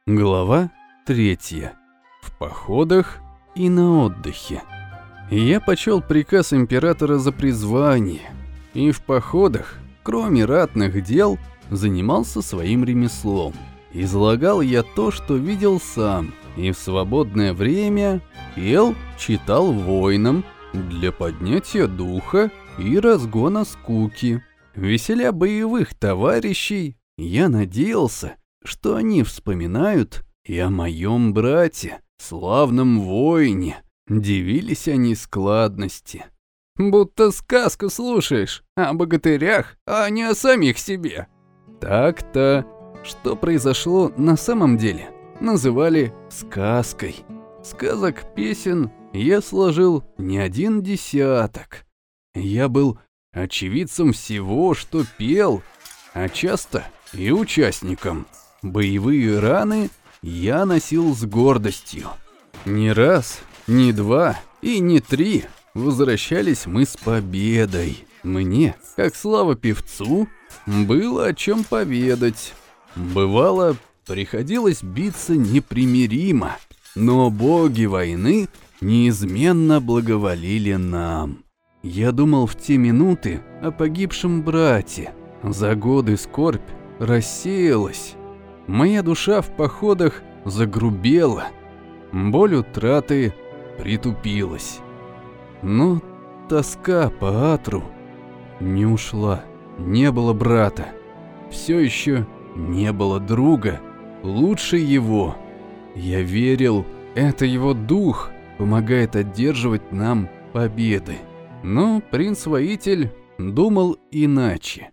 Глава 3. В походах и на отдыхе. Я почел приказ императора за призвание, и в походах, кроме ратных дел, занимался своим ремеслом. Излагал я то, что видел сам, и в свободное время пел, читал воинам для поднятия духа и разгона скуки. Веселя боевых товарищей, я надеялся, что они вспоминают и о моем брате, славном воине. Дивились они складности. Будто сказку слушаешь о богатырях, а не о самих себе. Так-то, что произошло на самом деле, называли сказкой. Сказок, песен я сложил не один десяток. Я был очевидцем всего, что пел, а часто и участником. Боевые раны я носил с гордостью. Не раз, не два и не три возвращались мы с победой. Мне, как слава певцу, было о чем поведать. Бывало, приходилось биться непримиримо, но боги войны неизменно благоволили нам. Я думал в те минуты о погибшем брате. За годы скорбь рассеялась. Моя душа в походах загрубела, боль утраты притупилась. Но тоска по Атру не ушла, не было брата, все еще не было друга лучше его. Я верил, это его дух помогает одерживать нам победы. Но принц-воитель думал иначе.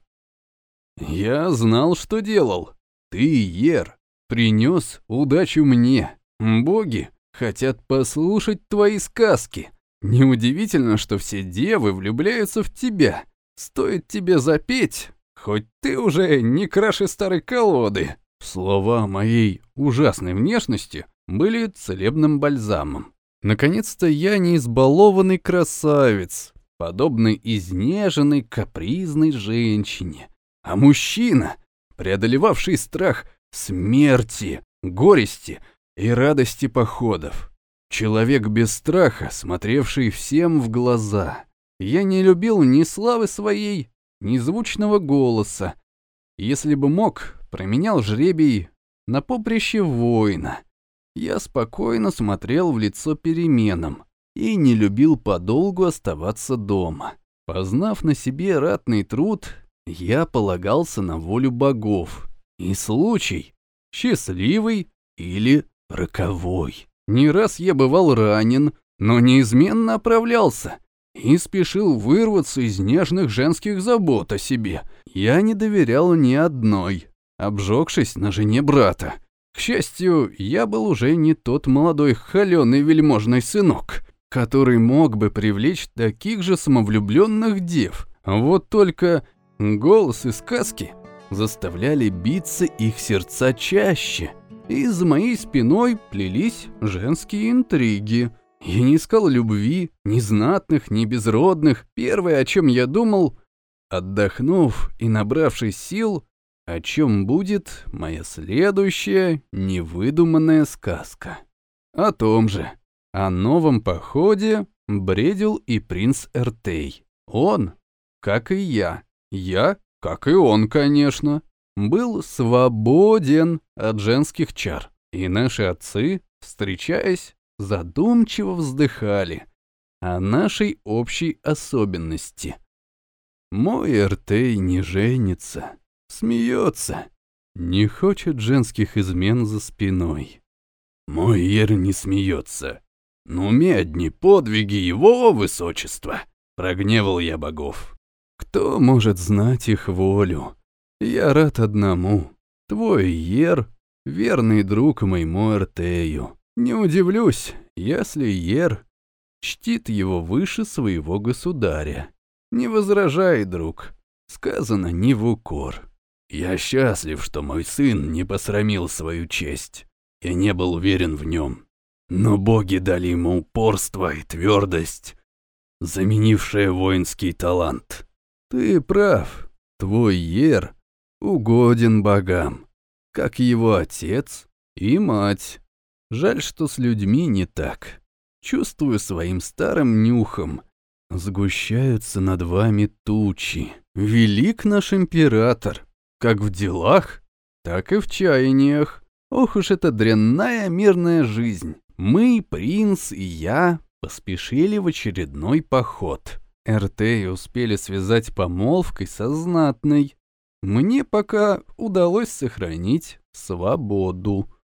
Я знал, что делал. Ты, Ер, принес удачу мне. Боги хотят послушать твои сказки. Неудивительно, что все девы влюбляются в тебя. Стоит тебе запеть, хоть ты уже не краше старой колоды. Слова моей ужасной внешности были целебным бальзамом. Наконец-то я не избалованный красавец, подобный изнеженной капризной женщине, а мужчина, преодолевавший страх смерти, горести и радости походов. Человек без страха, смотревший всем в глаза. Я не любил ни славы своей, ни звучного голоса. Если бы мог, променял жребий на поприще воина. Я спокойно смотрел в лицо переменам и не любил подолгу оставаться дома. Познав на себе ратный труд, я полагался на волю богов, и случай счастливый или роковой. Не раз я бывал ранен, но неизменно оправлялся и спешил вырваться из нежных женских забот о себе. Я не доверял ни одной, обжегшись на жене брата. К счастью, я был уже не тот молодой холёный вельможный сынок, который мог бы привлечь таких же самовлюбленных дев. Вот только голос и сказки заставляли биться их сердца чаще, и за моей спиной плелись женские интриги. Я не искал любви, ни знатных, ни безродных. Первое, о чем я думал, отдохнув и набравшись сил, о чем будет моя следующая невыдуманная сказка. О том же, о новом походе бредил и принц Эртей. Он, как и я, как и он, конечно, был свободен от женских чар, и наши отцы, встречаясь, задумчиво вздыхали о нашей общей особенности. Мой Эртей не женится, смеется, не хочет женских измен за спиной. Мой Ер не смеется, на уме одни подвиги его высочества. Прогневал я богов. Кто может знать их волю? Я рад одному. Твой Ер — верный друг моему Эртею. Не удивлюсь, если Ер чтит его выше своего государя. Не возражай, друг, сказано не в укор. Я счастлив, что мой сын не посрамил свою честь. Я не был уверен в нем. Но боги дали ему упорство и твердость, заменившее воинский талант. Ты прав, твой Ер угоден богам, как его отец И мать. Жаль, что с людьми не так. Чувствую своим старым нюхом. Сгущаются над вами тучи. Велик наш император. Как в делах, так и в чаяниях. Ох уж эта дрянная мирная жизнь. Мы, принц и я, поспешили в очередной поход. Эртеи успели связать помолвкой со знатной. Мне пока удалось сохранить свободу.